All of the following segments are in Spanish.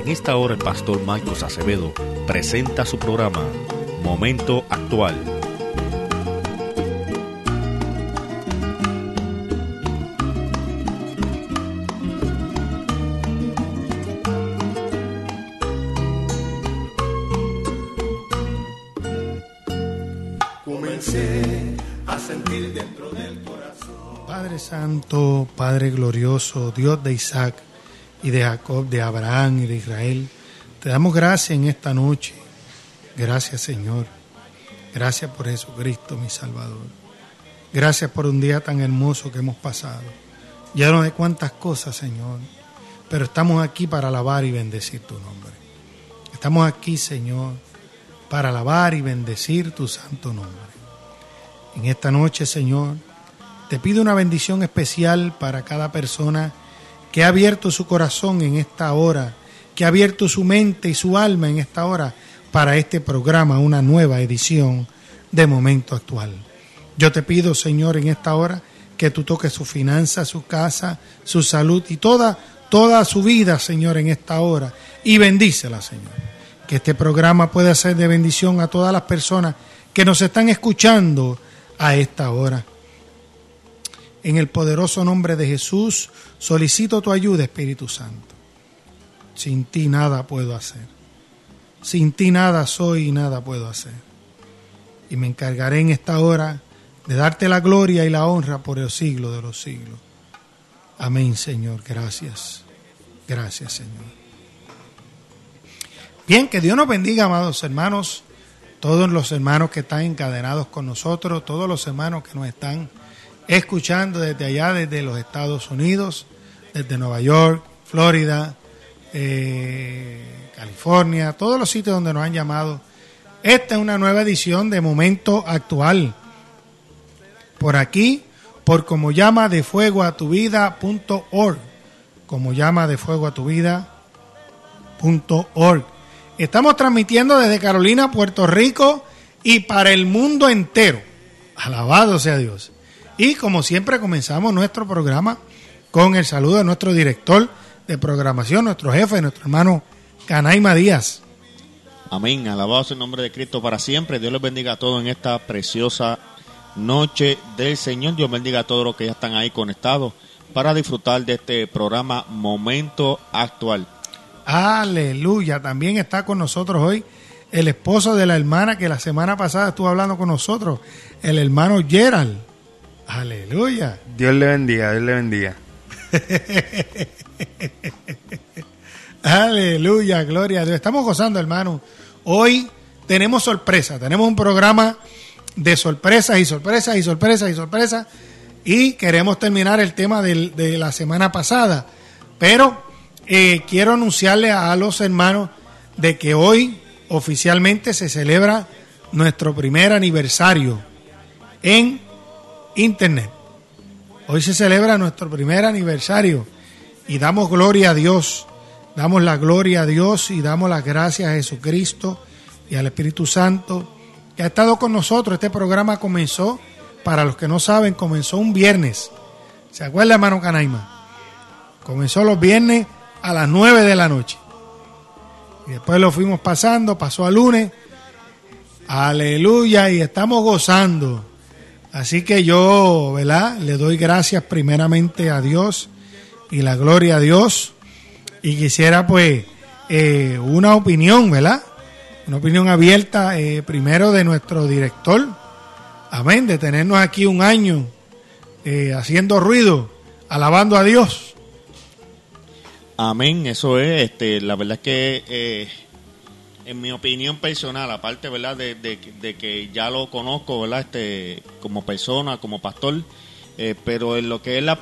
En esta hora el pastor Marcos Acevedo presenta su programa Momento Actual. Comencé a sentir dentro del corazón. Padre Santo, Padre glorioso, Dios de Isaac y de Jacob, de Abraham y de Israel, te damos gracias en esta noche. Gracias, Señor. Gracias por Jesucristo, mi Salvador. Gracias por un día tan hermoso que hemos pasado, lleno de cuantas cosas, Señor. Pero estamos aquí para alabar y bendecir tu nombre. Estamos aquí, Señor, para alabar y bendecir tu santo nombre. En esta noche, Señor, te pido una bendición especial para cada persona que ha abierto su corazón en esta hora, que ha abierto su mente y su alma en esta hora para este programa, una nueva edición de Momento Actual. Yo te pido, Señor, en esta hora que tú toques su finanza, su casa, su salud y toda su vida, Señor, en esta hora, y bendícela, Señor. Que este programa pueda ser de bendición a todas las personas que nos están escuchando a esta hora. En el poderoso nombre de Jesús, solicito tu ayuda, Espíritu Santo. Sin ti nada puedo hacer. Sin ti nada soy y nada puedo hacer. Y me encargaré en esta hora de darte la gloria y la honra por el siglo de los siglos. Amén, Señor. Gracias. Gracias, Señor. Bien, que Dios nos bendiga, amados hermanos. Todos los hermanos que están encadenados con nosotros, todos los hermanos que nos están escuchando desde allá, desde los Estados Unidos, desde Nueva York, Florida, California, todos los sitios donde nos han llamado. Esta es una nueva edición de Momento Actual. Por aquí, por comollamadefuegoatuvida.org, comollamadefuegoatuvida.org. Estamos transmitiendo desde Carolina, Puerto Rico y para el mundo entero. Alabado sea Dios. Y como siempre comenzamos nuestro programa con el saludo de nuestro director de programación, nuestro jefe, nuestro hermano Canaima Díaz. Amén, alabado sea el nombre de Cristo para siempre. Dios les bendiga a todos en esta preciosa noche del Señor. Dios bendiga a todos los que ya están ahí conectados para disfrutar de este programa Momento Actual. Aleluya, también está con nosotros hoy el esposo de la hermana que la semana pasada estuvo hablando con nosotros, el hermano Gerald. Aleluya. Dios le bendiga, Dios le bendiga. Aleluya, gloria a Dios. Estamos gozando, hermano. Hoy tenemos sorpresa, tenemos un programa de sorpresas y sorpresas y sorpresas y sorpresas y queremos terminar el tema de la semana pasada, pero quiero anunciarle a los hermanos de que hoy oficialmente se celebra nuestro primer aniversario en Internet. Hoy se celebra nuestro primer aniversario y damos gloria a Dios, damos la gloria a Dios y damos las gracias a Jesucristo y al Espíritu Santo que ha estado con nosotros. Este programa comenzó, para los que no saben, comenzó un viernes. ¿Se acuerda, hermano Canaima? Comenzó los viernes a las 9 de la noche. Y después lo fuimos pasando, pasó a lunes. Aleluya, y estamos gozando. Así que yo, ¿verdad?, le doy gracias primeramente a Dios y la gloria a Dios. Y quisiera, pues, una opinión, ¿verdad? Una opinión abierta, primero de nuestro director. Amén, de tenernos aquí un año haciendo ruido, alabando a Dios. Amén, eso es. La verdad es que, en mi opinión personal, aparte, ¿verdad?, de que ya lo conozco, ¿verdad?, como persona, como pastor, pero en lo que es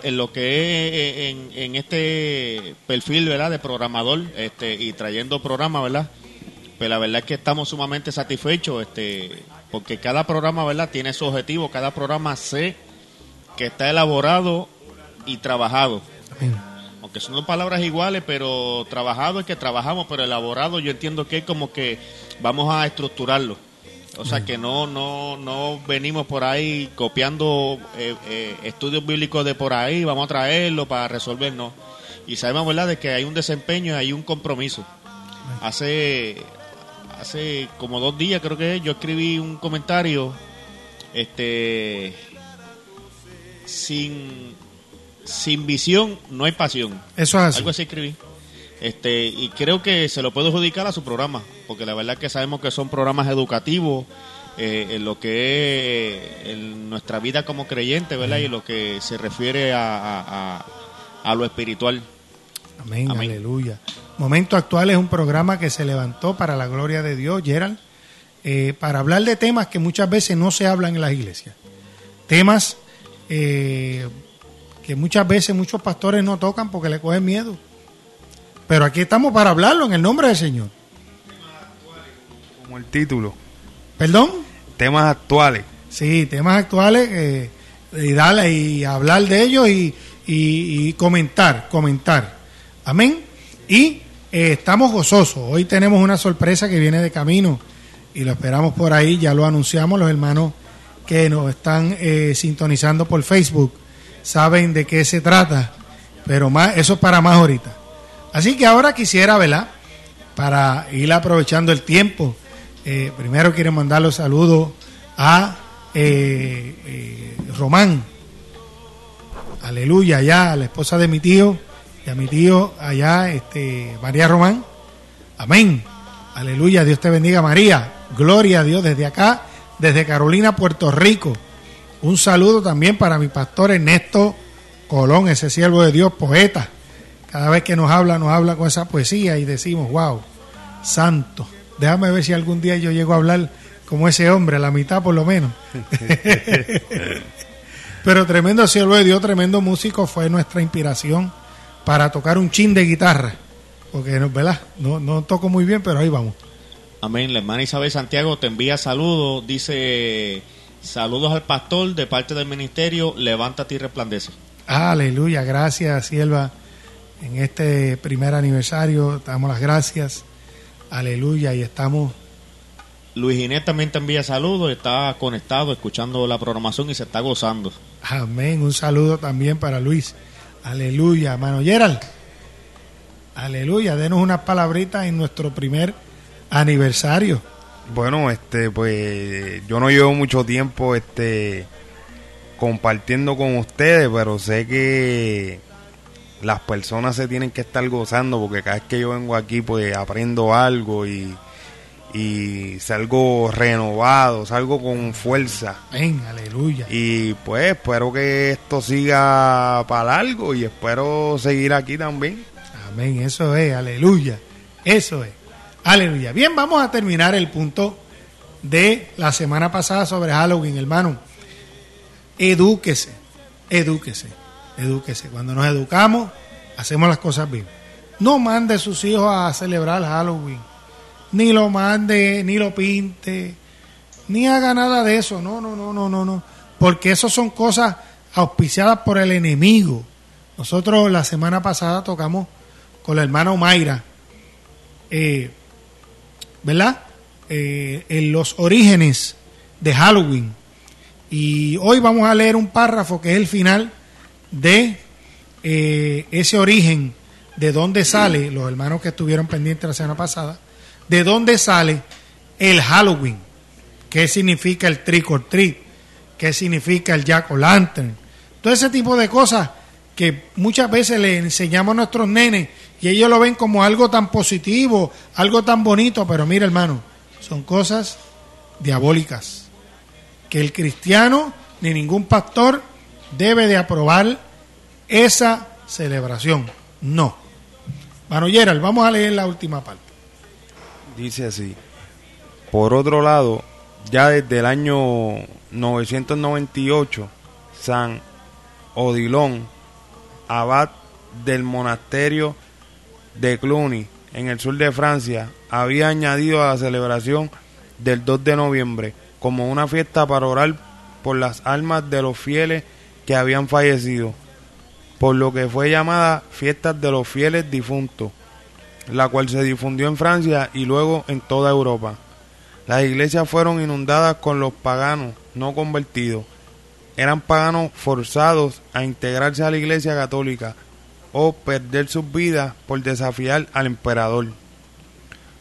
en este perfil, ¿verdad?, de programador, y trayendo programas, ¿verdad?, pues la verdad es que estamos sumamente satisfechos, porque cada programa, ¿verdad?, tiene su objetivo. Cada programa sé que está elaborado y trabajado. Amén. Aunque son dos palabras iguales, pero trabajado es que trabajamos, pero elaborado yo entiendo que es como que vamos a estructurarlo. O sea, que no venimos por ahí copiando estudios bíblicos de por ahí, vamos a traerlo para resolvernos. Y sabemos, ¿verdad?, de que hay un desempeño y hay un compromiso. hace como 2 días creo que yo escribí un comentario, sin visión no hay pasión. Eso es así. Algo así escribí. Y creo que se lo puedo adjudicar a su programa, porque la verdad es que sabemos que son programas educativos en lo que es en nuestra vida como creyente, ¿verdad? Y lo que se refiere a lo espiritual. Amén, aleluya. Momento Actual es un programa que se levantó para la gloria de Dios, Gerald, para hablar de temas que muchas veces no se hablan en las iglesias. Temas que muchas veces muchos pastores no tocan porque le cogen miedo. Pero aquí estamos para hablarlo en el nombre del Señor. Como el título. ¿Perdón? Temas actuales. Sí, temas actuales y darle y hablar de ellos y comentar. Amén. Y estamos gozosos. Hoy tenemos una sorpresa que viene de camino y lo esperamos por ahí. Ya lo anunciamos. Los hermanos que nos están sintonizando por Facebook saben de qué se trata, pero más eso es para más ahorita. Así que ahora quisiera, ¿verdad?, para ir aprovechando el tiempo, primero quiero mandar los saludos a Román, aleluya, allá, a la esposa de mi tío, y a mi tío allá, María Román, amén, aleluya, Dios te bendiga María, gloria a Dios desde acá, desde Carolina, Puerto Rico. Un saludo también para mi pastor Ernesto Colón, ese siervo de Dios, poeta. Cada vez que nos habla con esa poesía y decimos, wow, santo. Déjame ver si algún día yo llego a hablar como ese hombre, a la mitad por lo menos. Pero tremendo siervo de Dios, tremendo músico, fue nuestra inspiración para tocar un chin de guitarra. Porque, ¿verdad? No toco muy bien, pero ahí vamos. Amén. La hermana Isabel Santiago te envía saludos. Dice, saludos al pastor de parte del ministerio, levántate y resplandece. Aleluya, gracias, sierva. En este primer aniversario damos las gracias. Aleluya, y estamos. Luis Ginés también te envía saludos, está conectado, escuchando la programación y se está gozando. Amén, un saludo también para Luis. Aleluya, hermano Gerald. Aleluya, denos unas palabritas en nuestro primer aniversario. Bueno, pues yo no llevo mucho tiempo compartiendo con ustedes, pero sé que las personas se tienen que estar gozando, porque cada vez que yo vengo aquí pues aprendo algo y salgo renovado, salgo con fuerza. Amén, aleluya. Y pues espero que esto siga para largo y espero seguir aquí también. Amén, eso es, aleluya, eso es, aleluya. Bien, vamos a terminar el punto de la semana pasada sobre Halloween, hermano. Edúquese. Cuando nos educamos, hacemos las cosas bien. No mande a sus hijos a celebrar Halloween, ni lo mande, ni lo pinte, ni haga nada de eso. No, porque eso son cosas auspiciadas por el enemigo. Nosotros la semana pasada tocamos con la hermana Omaira, ¿verdad? En los orígenes de Halloween. Y hoy vamos a leer un párrafo que es el final de ese origen, de dónde sale, los hermanos que estuvieron pendientes la semana pasada, de dónde sale el Halloween, qué significa el trick or treat, qué significa el jack o lantern, todo ese tipo de cosas que muchas veces le enseñamos a nuestros nenes y ellos lo ven como algo tan positivo, algo tan bonito, pero mira, hermano, son cosas diabólicas que el cristiano ni ningún pastor debe de aprobar esa celebración. No. Mano Gerald, vamos a leer la última parte. Dice así: por otro lado, ya desde el año 998, San Odilon, abad del monasterio de Cluny, en el sur de Francia, había añadido a la celebración del 2 de noviembre como una fiesta para orar por las almas de los fieles que habían fallecido, por lo que fue llamada Fiesta de los Fieles Difuntos, la cual se difundió en Francia y luego en toda Europa. Las iglesias fueron inundadas con los paganos no convertidos. Eran paganos forzados a integrarse a la Iglesia Católica o perder sus vidas por desafiar al emperador.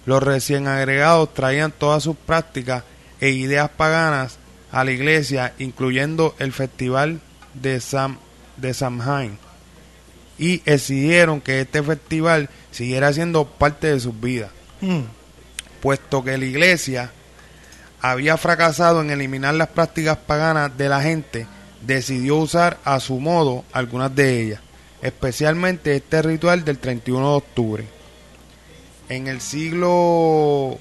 Los recién agregados traían todas sus prácticas e ideas paganas a la iglesia, incluyendo el festival de Samhain, y exigieron que este festival siguiera siendo parte de sus vidas, puesto que la iglesia había fracasado en eliminar las prácticas paganas de la gente. Decidió usar a su modo algunas de ellas, especialmente este ritual del 31 de octubre. En el siglo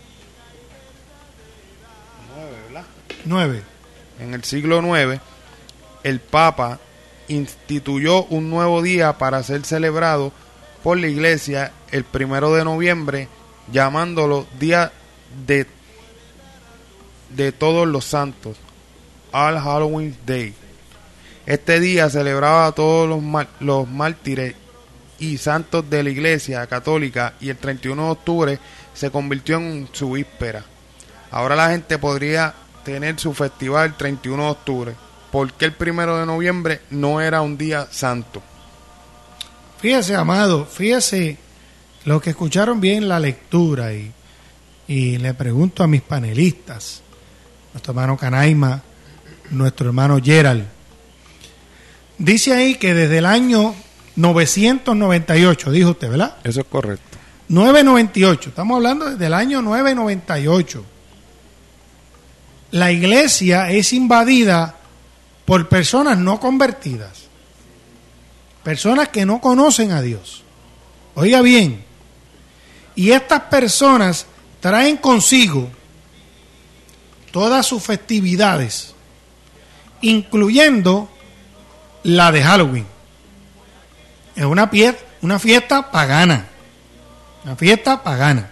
9. En el siglo IX, el Papa instituyó un nuevo día para ser celebrado por la Iglesia el 1 de noviembre, llamándolo Día de Todos los Santos, All Hallows Day. Este día celebraba a todos los mártires y santos de la Iglesia Católica, y el 31 de octubre se convirtió en su víspera. Ahora la gente podría tener su festival el 31 de octubre. ¿Por qué el 1 de noviembre no era un día santo? Fíjese, amado, fíjese lo que escucharon bien la lectura, y le pregunto a mis panelistas, nuestro hermano Canaima, nuestro hermano Gerald. Dice ahí que desde el año 998, dijo usted, ¿verdad? Eso es correcto. 998, estamos hablando desde el año 998. La iglesia es invadida por personas no convertidas, personas que no conocen a Dios. Oiga bien, y estas personas traen consigo todas sus festividades, incluyendo la de Halloween. Es una fiesta pagana, una fiesta pagana.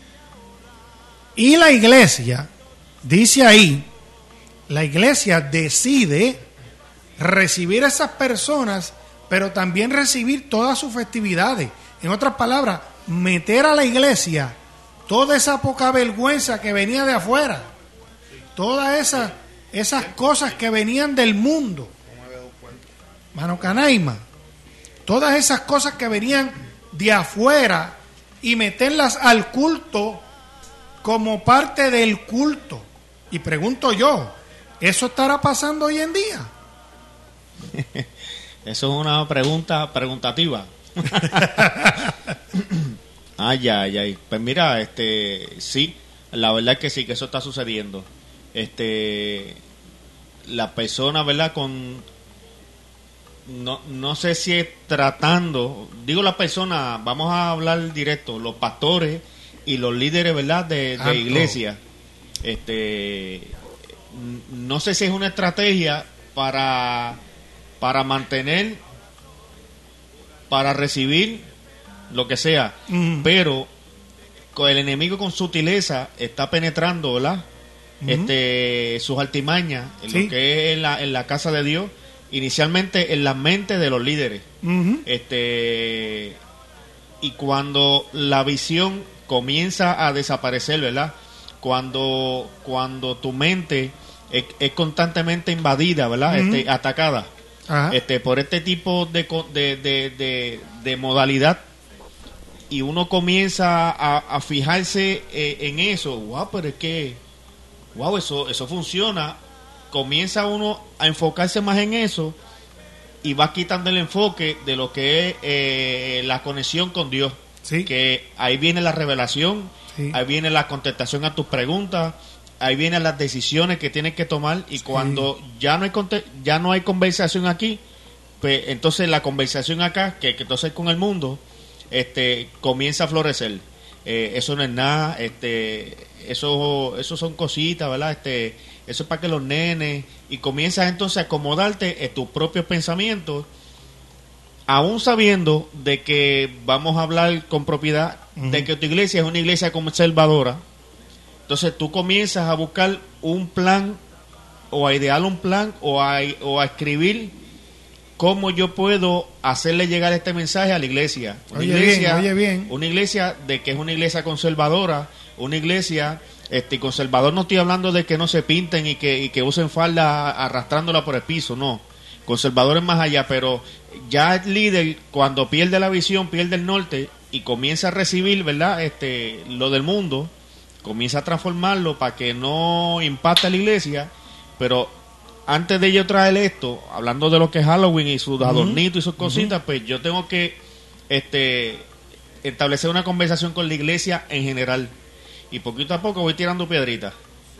Y la iglesia, dice ahí, la iglesia decide recibir a esas personas, pero también recibir todas sus festividades. En otras palabras, meter a la iglesia toda esa poca vergüenza que venía de afuera, todas esas cosas que venían del mundo. Mano Canaima, todas esas cosas que venían de afuera, y meterlas al culto como parte del culto. Y pregunto yo, ¿eso estará pasando hoy en día? Eso es una preguntativa. Ay. Pues mira, sí, la verdad es que sí, que eso está sucediendo. La persona, ¿verdad? No sé si es tratando, digo la persona, vamos a hablar directo, los pastores y los líderes, ¿verdad? De iglesia. No sé si es una estrategia para mantener, para recibir lo que sea, pero con el enemigo con sutileza está penetrando, ¿verdad? Sus artimañas en lo que es en la casa de Dios, inicialmente en la mente de los líderes. Y cuando la visión comienza a desaparecer, ¿verdad? Cuando tu mente es constantemente invadida, ¿verdad? Atacada por este tipo de modalidad, y uno comienza a fijarse en eso. Pero es que eso funciona. Comienza uno a enfocarse más en eso, y va quitando el enfoque de lo que es la conexión con Dios. Sí. Que ahí viene la revelación, ahí viene la contestación a tus preguntas, ahí vienen las decisiones que tienes que tomar, y cuando ya no hay conversación aquí, pues entonces la conversación acá, que entonces con el mundo, comienza a florecer. Eso no es nada, eso son cositas, ¿verdad? Eso es para que los nenes, y comienzas entonces a acomodarte en tus propios pensamientos, aún sabiendo de que vamos a hablar con propiedad de que tu iglesia es una iglesia conservadora. Entonces tú comienzas a buscar un plan, o a idear un plan, o a escribir cómo yo puedo hacerle llegar este mensaje a la iglesia. Oye bien. Una iglesia de que es una iglesia conservadora, una iglesia conservador. No estoy hablando de que no se pinten y que usen falda arrastrándola por el piso, no. Conservador es más allá, pero ya el líder, cuando pierde la visión, pierde el norte, y comienza a recibir, ¿verdad? Lo del mundo, comienza a transformarlo para que no impacte a la iglesia, pero antes de yo traer esto, hablando de lo que es Halloween y sus adornitos y sus cositas, pues yo tengo que establecer una conversación con la iglesia en general, y poquito a poco voy tirando piedritas,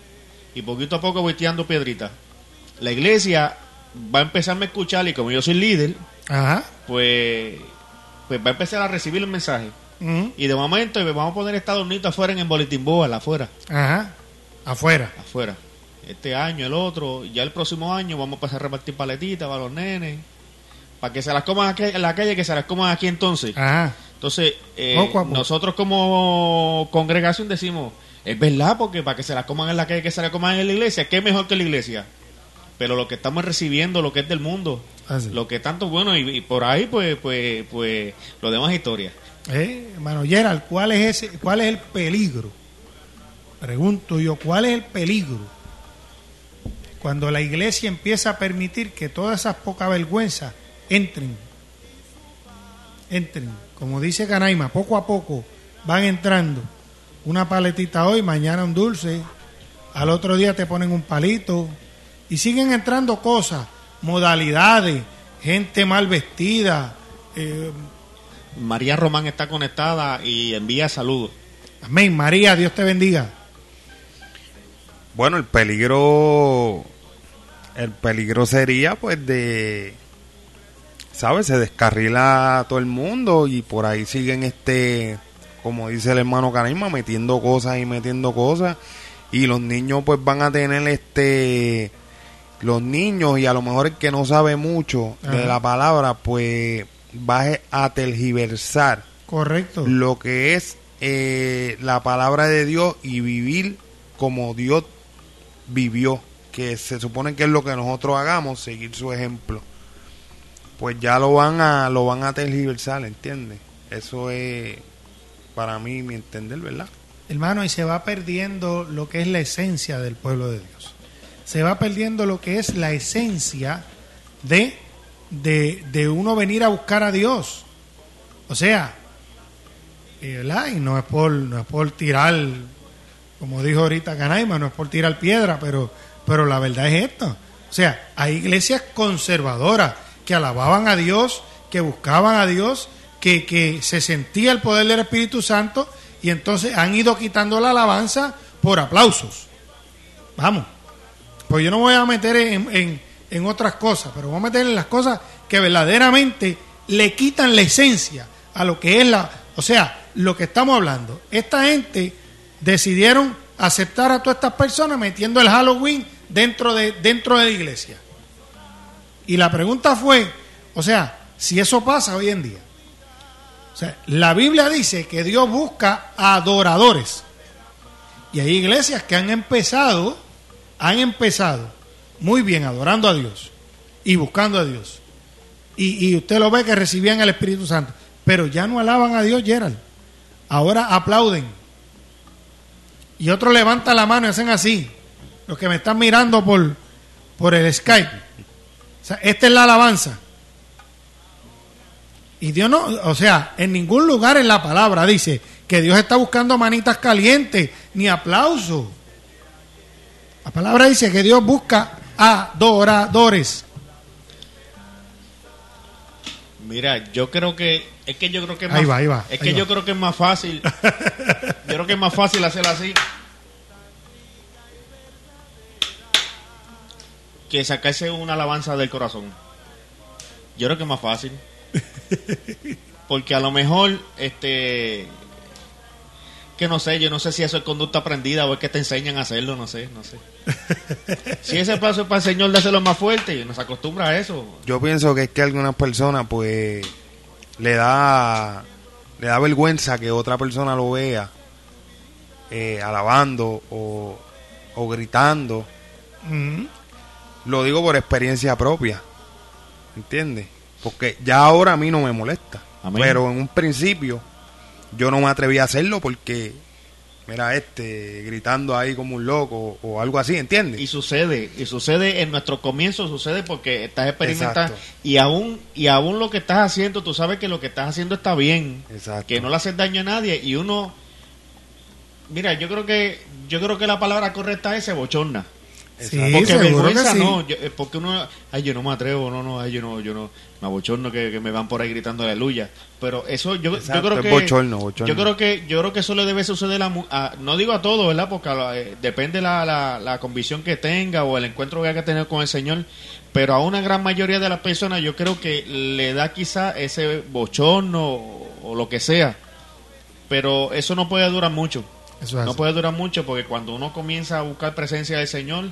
la iglesia va a empezarme a escuchar, y como yo soy líder, Ajá. pues va a empezar a recibir el mensaje. Y de momento vamos a poner este adornito afuera en el Bulletin Board, afuera. Ajá. Afuera. Este año, el otro, ya el próximo año vamos a pasar a repartir paletitas para los nenes, para que se las coman aquí, en la calle, que se las coman aquí entonces. Ajá. Entonces, nosotros como congregación decimos, es verdad, porque para que se las coman en la calle, que se las coman en la iglesia, ¿qué mejor que la iglesia? Pero lo que estamos recibiendo, lo que es del mundo, lo que tanto bueno, y por ahí pues lo demás es historia. Hermano Gerald, ¿cuál es el peligro? Pregunto yo, ¿cuál es el peligro cuando la iglesia empieza a permitir que todas esas poca vergüenza entren? Como dice Canaima, poco a poco van entrando. Una paletita hoy, mañana un dulce, al otro día te ponen un palito, y siguen entrando cosas, modalidades, gente mal vestida. María Román está conectada y envía saludos. Amén. María, Dios te bendiga. Bueno, el peligro sería pues ¿sabes? Se descarrila todo el mundo y por ahí siguen como dice el hermano Canaima, metiendo cosas, y los niños pues van a tener los niños, y a lo mejor el que no sabe mucho de la palabra, pues va a tergiversar, correcto, lo que es la palabra de Dios, y vivir como Dios vivió, que se supone que es lo que nosotros hagamos, seguir su ejemplo. Pues ya lo van a tergiversar, ¿entiendes? Eso es para mí mi entender, ¿verdad? Hermano, y se va perdiendo lo que es la esencia del pueblo de Dios. Se va perdiendo lo que es la esencia de uno venir a buscar a Dios. O sea, ¿verdad? Y no es por tirar, como dijo ahorita Canaima, no es por tirar piedra, pero la verdad es esto. O sea, hay iglesias conservadoras que alababan a Dios, que buscaban a Dios, que se sentía el poder del Espíritu Santo, y entonces han ido quitando la alabanza por aplausos. Vamos. Pues yo no voy a meter en otras cosas, pero voy a meter en las cosas que verdaderamente le quitan la esencia a lo que es o sea, lo que estamos hablando. Esta gente decidieron aceptar a todas estas personas metiendo el Halloween dentro de la iglesia. Y la pregunta fue, o sea, si eso pasa hoy en día. O sea, la Biblia dice que Dios busca adoradores. Y hay iglesias que han empezado muy bien adorando a Dios y buscando a Dios. Y usted lo ve que recibían el Espíritu Santo. Pero ya no alaban a Dios, Gerald. Ahora aplauden. Y otros levantan la mano y hacen así. Los que me están mirando por el Skype. O sea, esta es la alabanza. Y Dios no, o sea, en ningún lugar en la palabra dice que Dios está buscando manitas calientes ni aplausos. La palabra dice que Dios busca adoradores. Mira, yo creo que es Ahí va. Yo creo que es más fácil. Yo creo que es más fácil hacerlo así que sacarse una alabanza del corazón. Yo creo que es más fácil. Porque a lo mejor que no sé, yo no sé si eso es conducta aprendida o es que te enseñan a hacerlo, no sé. Si ese paso es para el Señor de hacerlo más fuerte, y nos acostumbra a eso. Yo pienso que es que a algunas personas pues le da vergüenza que otra persona lo vea alabando o gritando. Lo digo por experiencia propia, ¿entiendes? Porque ya ahora a mí no me molesta. Amén. Pero en un principio yo no me atreví a hacerlo porque mira gritando ahí como un loco o algo así, ¿entiendes? Y sucede en nuestro comienzo, sucede porque estás experimentando. Exacto. Y aún lo que estás haciendo, tú sabes que lo que estás haciendo está bien. Exacto. Que no le haces daño a nadie. Y uno, mira, yo creo que la palabra correcta es se bochorna. Sí, Porque seguro vergüenza que sí. no, porque uno, yo no me atrevo, yo no, me abochorno que me van por ahí gritando aleluya. Pero eso yo creo es que bochorno. yo creo que eso le debe suceder no digo a todos, ¿verdad? Porque depende la convicción que tenga o el encuentro que haya que tener con el Señor, pero a una gran mayoría de las personas yo creo que le da quizá ese bochorno o lo que sea, pero eso no puede durar mucho. Eso es No así. puede durar mucho porque cuando uno comienza a buscar presencia del Señor,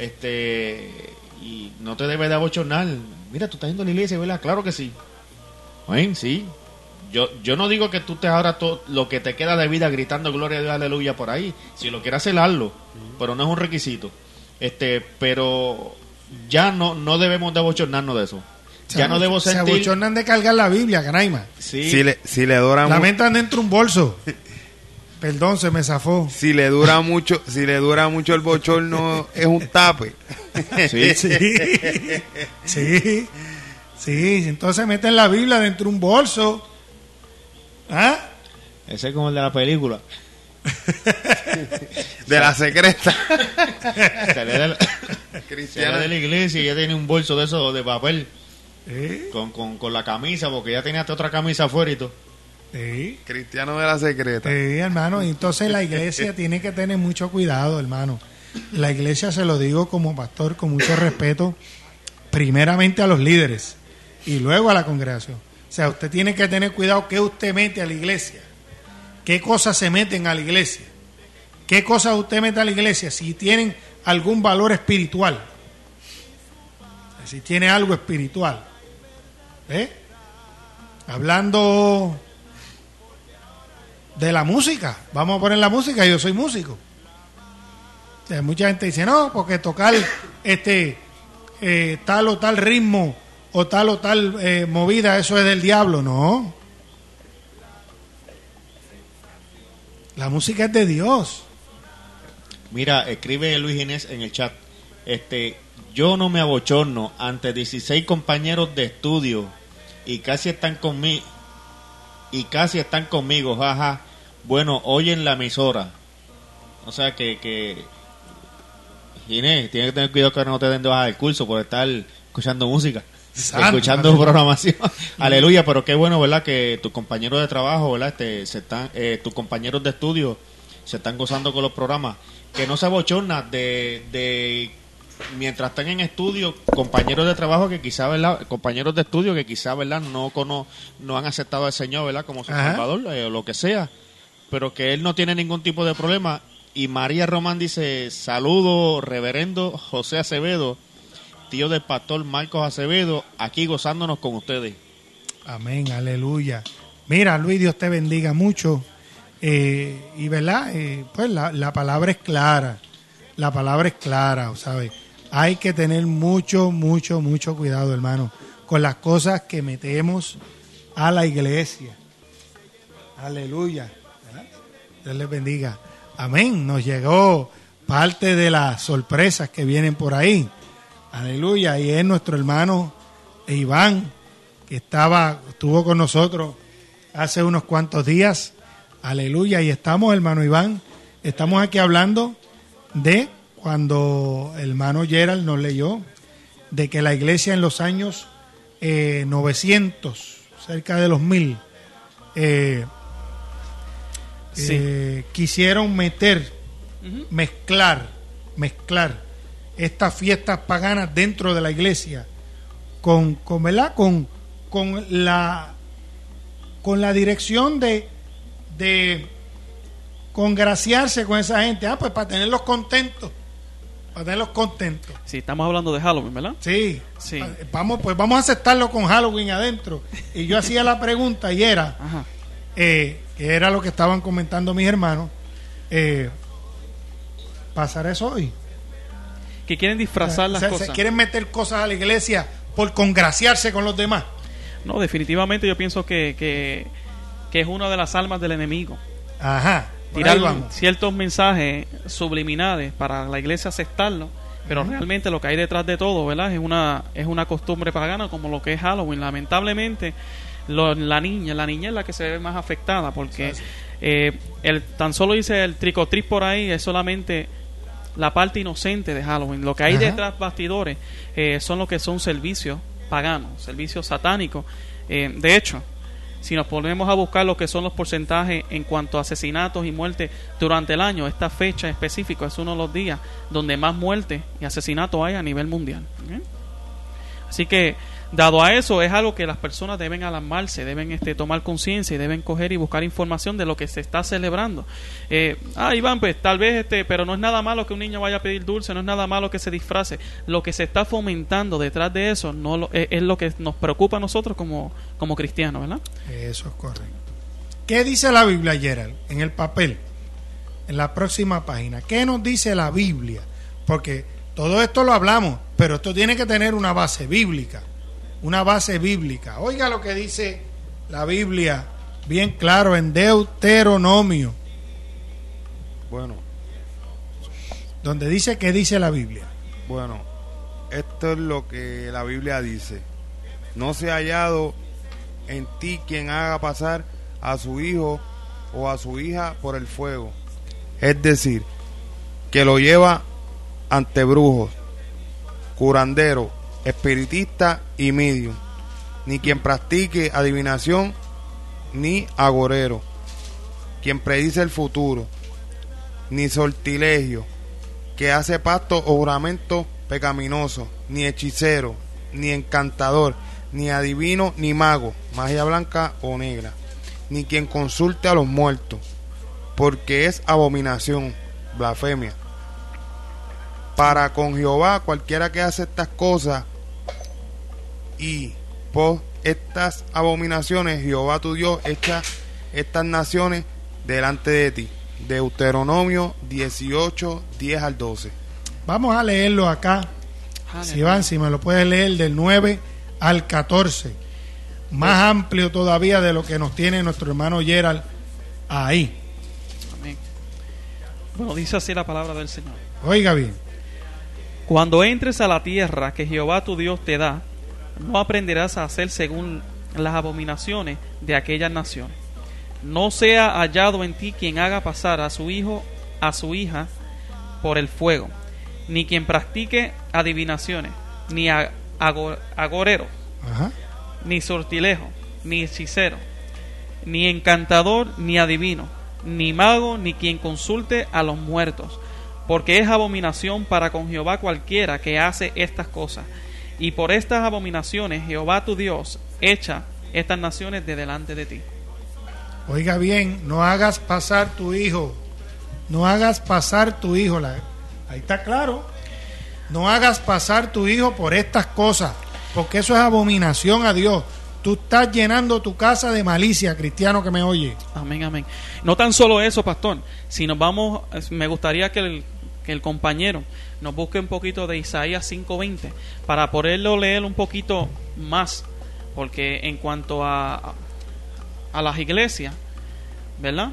y no te debe de abochornar. Mira, tú estás yendo a la iglesia, ¿verdad? Claro que sí. Bueno, sí. Yo no digo que tú te ahora todo lo que te queda de vida gritando gloria a Dios, aleluya por ahí. Si lo quieres hacer, hazlo, pero no es un requisito. Pero ya no debemos de abochornarnos de eso. Ya no debo Se sentir. abochornan de cargar la Biblia, canaima. Sí. Si le dura mucho, Lamentan dentro de un bolso. Perdón, se me zafó. si le dura mucho el bochorno es un tape. Sí. Sí, entonces meten la Biblia dentro de un bolso. ¿Ah? Ese es como el de la película. De la secreta. Sale de la iglesia y ya tiene un bolso de esos de papel con la camisa, porque ya tenía hasta otra camisa afuera y todo. Sí. Cristiano de la secreta. Sí, hermano, y entonces la iglesia tiene que tener mucho cuidado, hermano. La iglesia, se lo digo como pastor, con mucho respeto, primeramente a los líderes y luego a la congregación. O sea, usted tiene que tener cuidado qué usted mete a la iglesia, qué cosas se meten a la iglesia, qué cosas usted mete a la iglesia, si tienen algún valor espiritual, si tiene algo espiritual. Hablando de la música, vamos a poner la música, yo soy músico. O sea, mucha gente dice, no, porque tocar tal o tal ritmo o tal movida, eso es del diablo. No, la música es de Dios. Mira, escribe Luis Ginés en el chat. Yo no me abochorno ante 16 compañeros de estudio y casi están conmigo, jaja. Bueno, oyen la emisora. O sea que Ginés, tienes que tener cuidado que no te den de baja del curso por estar escuchando música, escuchando programación. Aleluya, pero qué bueno, ¿verdad? Que tus compañeros de trabajo, ¿verdad? Tus compañeros de estudio se están gozando con los programas. Que no se abochorna de mientras están en estudio, compañeros de trabajo que quizá, ¿verdad? Compañeros de estudio que quizá, ¿verdad? No han aceptado al Señor, ¿verdad? Como su Salvador, o lo que sea, pero que él no tiene ningún tipo de problema. Y María Román dice, saludo reverendo José Acevedo, tío del pastor Marcos Acevedo, aquí gozándonos con ustedes. Amén, aleluya. Mira, Luis, Dios te bendiga mucho. Y verdad, pues la palabra es clara. La palabra es clara, ¿sabes? Hay que tener mucho cuidado, hermano, con las cosas que metemos a la iglesia. Aleluya. ¿Verdad? Dios les bendiga. Amén. Nos llegó parte de las sorpresas que vienen por ahí. Aleluya. Y es nuestro hermano Iván, que estuvo con nosotros hace unos cuantos días. Aleluya. Y estamos, hermano Iván, estamos aquí hablando de cuando el hermano Gerald nos leyó de que la iglesia en los años 900, cerca de los 1000, quisieron mezclar estas fiestas paganas dentro de la iglesia ¿verdad? con la dirección de congraciarse con esa gente, pues para tenerlos contentos. Sí, estamos hablando de Halloween, ¿verdad? Sí. Sí. Vamos a aceptarlo con Halloween adentro. Y yo hacía la pregunta y era, que era lo que estaban comentando mis hermanos, ¿pasará eso hoy? Que quieren disfrazar las cosas. ¿Se quieren meter cosas a la iglesia por congraciarse con los demás? No, definitivamente yo pienso que es una de las almas del enemigo. Ajá. tirar ciertos mensajes subliminales para la iglesia aceptarlo, pero realmente lo que hay detrás de todo, ¿verdad? Es una costumbre pagana, como lo que es Halloween. Lamentablemente, la niña es la que se ve más afectada, porque tan solo dice el trick or treat por ahí, es solamente la parte inocente de Halloween. Lo que hay detrás bastidores son lo que son servicios paganos, servicios satánicos. De hecho, si nos ponemos a buscar lo que son los porcentajes en cuanto a asesinatos y muertes durante el año, esta fecha específica es uno de los días donde más muertes y asesinatos hay a nivel mundial. Así que, dado a eso, es algo que las personas deben alarmarse, deben tomar conciencia y deben coger y buscar información de lo que se está celebrando. Iván, pues tal vez, pero no es nada malo que un niño vaya a pedir dulce, no es nada malo que se disfrace. Lo que se está fomentando detrás de eso es lo que nos preocupa a nosotros como cristianos, ¿verdad? Eso es correcto. ¿Qué dice la Biblia, Gerald? En el papel, en la próxima página. ¿Qué nos dice la Biblia? Porque todo esto lo hablamos, pero esto tiene que tener una base bíblica. Una base bíblica. Oiga lo que dice la Biblia, bien claro, en Deuteronomio. Bueno. Donde dice, ¿qué dice la Biblia? Bueno, esto es lo que la Biblia dice. No se ha hallado en ti quien haga pasar a su hijo o a su hija por el fuego. Es decir, que lo lleva ante brujos, curanderos, espiritista y medium, ni quien practique adivinación, ni agorero, quien predice el futuro, ni sortilegio, que hace pacto o juramento pecaminoso, ni hechicero, ni encantador, ni adivino, ni mago, magia blanca o negra, ni quien consulte a los muertos, porque es abominación, blasfemia. Para con Jehová cualquiera que hace estas cosas, y por estas abominaciones Jehová tu Dios echa estas naciones delante de ti. Deuteronomio 18, 10 al 12. Vamos a leerlo acá. Iván, si me lo puedes leer del 9 al 14. Más amplio todavía de lo que nos tiene nuestro hermano Gerald ahí. Amén. Bueno, dice así la palabra del Señor. Oiga bien. Cuando entres a la tierra que Jehová tu Dios te da, no aprenderás a hacer según las abominaciones de aquellas naciones. No sea hallado en ti quien haga pasar a su hijo, a su hija, por el fuego, ni quien practique adivinaciones, ni agorero, ni sortilejo, ni hechicero, ni encantador, ni adivino, ni mago, ni quien consulte a los muertos, porque es abominación para con Jehová cualquiera que hace estas cosas. Y por estas abominaciones Jehová tu Dios echa estas naciones de delante de ti. Oiga bien, no hagas pasar tu hijo. No hagas pasar tu hijo. Ahí está claro. No hagas pasar tu hijo por estas cosas, porque eso es abominación a Dios. Tú estás llenando tu casa de malicia, cristiano que me oye. Amén, amén. No tan solo eso, pastor. Si nos vamos, me gustaría que el compañero nos busque un poquito de Isaías 5:20 para poderlo leer un poquito más, porque en cuanto a las iglesias, ¿verdad?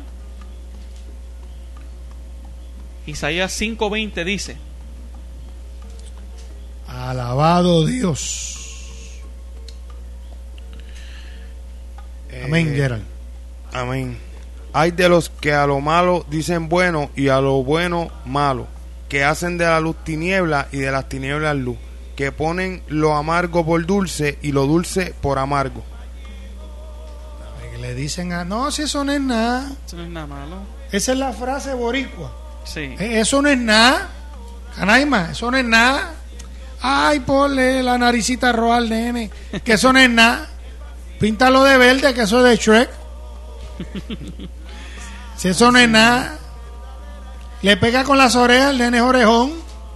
Isaías 5:20 dice: alabado Dios. Amén, Gerald. Amén. Hay de los que a lo malo dicen bueno y a lo bueno malo, que hacen de la luz tiniebla y de las tinieblas luz, que ponen lo amargo por dulce y lo dulce por amargo. Le dicen no, si eso no es nada. Eso no es nada malo. Esa es la frase boricua. Sí. Eso no es nada. Canaima, eso no es nada. Ay, ponle la naricita roja al nene, que eso no es nada. Píntalo de verde, que eso es de Shrek. Si eso no es nada. Le pega con las orejas, el nene es orejón.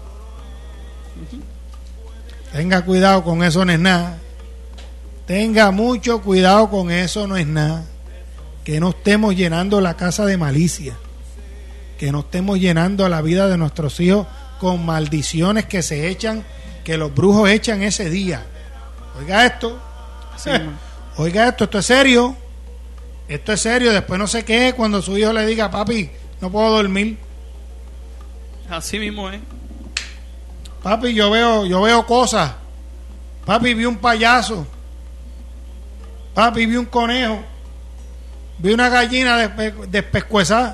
Tenga cuidado con eso, no es nada. Tenga mucho cuidado con eso, no es nada. Que no estemos llenando la casa de malicia. Que no estemos llenando la vida de nuestros hijos con maldiciones que se echan, que los brujos echan ese día. Oiga esto. Sí, oiga esto es serio. Esto es serio. Después no sé qué, cuando su hijo le diga, papi, no puedo dormir. Así mismo es. Papi, yo veo cosas. Papi, vi un payaso. Papi, vi un conejo. Vi una gallina despescuezada.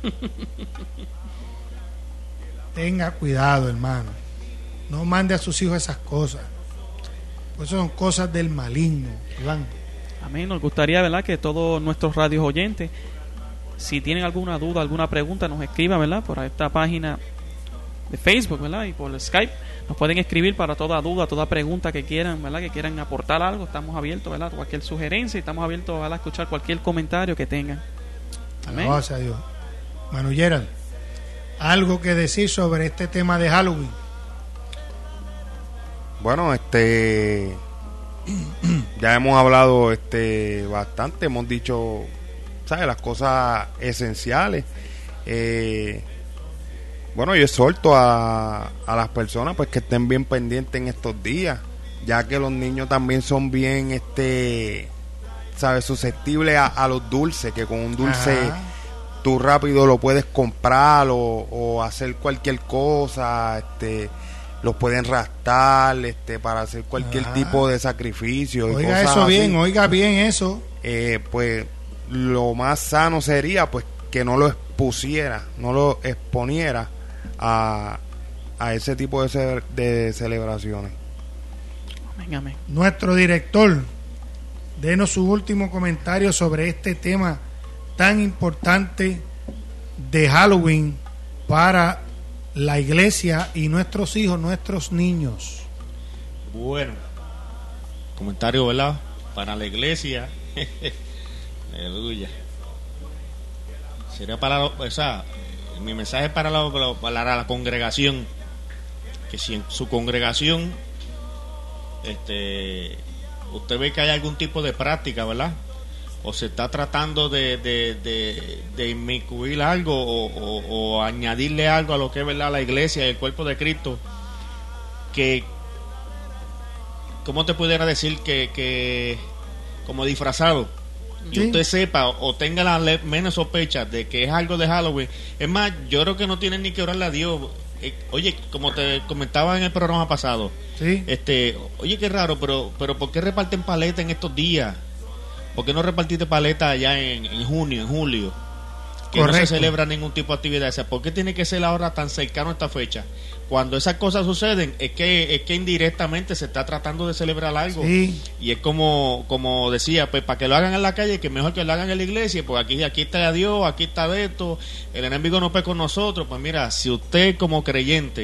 Tenga cuidado, hermano. No mande a sus hijos esas cosas. Pues son cosas del maligno, Iván. Amén. Nos gustaría, ¿verdad?, que todos nuestros radios oyentes, si tienen alguna duda, alguna pregunta, nos escriban, ¿verdad?, por esta página de Facebook, ¿verdad?, y por el Skype. Nos pueden escribir para toda duda, toda pregunta que quieran, ¿verdad?, que quieran aportar algo. Estamos abiertos, ¿verdad?, a cualquier sugerencia, y estamos abiertos, ¿verdad?, a escuchar cualquier comentario que tengan. Amén. Gracias a Dios. Manu Gerald, algo que decir sobre este tema de Halloween. Bueno, ya hemos hablado bastante, hemos dicho, ¿sabes?, las cosas esenciales. Bueno, yo exhorto a las personas pues que estén bien pendientes en estos días, ya que los niños también son bien ¿sabes?, susceptibles a los dulces, que con un dulce tú rápido lo puedes comprar o hacer cualquier cosa, los pueden rastar para hacer cualquier tipo de sacrificio. Oiga eso así. bien, oiga bien eso. Pues lo más sano sería pues que no lo expusiera, no lo exponiera a ese tipo de celebraciones. Amén, amén. Nuestro director, denos su último comentario sobre este tema tan importante de Halloween para la iglesia y nuestros hijos, nuestros niños. Bueno, comentario, ¿verdad?, para la iglesia. Aleluya. Sería para, mi mensaje es para la congregación, que si en su congregación usted ve que hay algún tipo de práctica, ¿verdad?, o se está tratando de inmiscuir algo o añadirle algo a lo que es, ¿verdad?, la iglesia y el cuerpo de Cristo, que ¿cómo te pudiera decir? Que como disfrazado, y Sí. usted sepa o tenga la menos sospecha de que es algo de Halloween. Es más, yo creo que no tienen ni que orarle a Dios. Oye, como te comentaba en el programa pasado, Sí. oye, qué raro, pero ¿por qué reparten paletas en estos días? ¿Por qué no repartiste paletas allá en junio, en julio? Que Correcto. no se celebra ningún tipo de actividad. O sea, ¿por qué tiene que ser ahora tan cercano a esta fecha? Cuando esas cosas suceden, es que indirectamente se está tratando de celebrar algo. Sí. Y es como decía, pues para que lo hagan en la calle, que mejor que lo hagan en la iglesia, porque aquí está Dios, aquí está de esto, el enemigo no puede con nosotros. Pues mira, si usted como creyente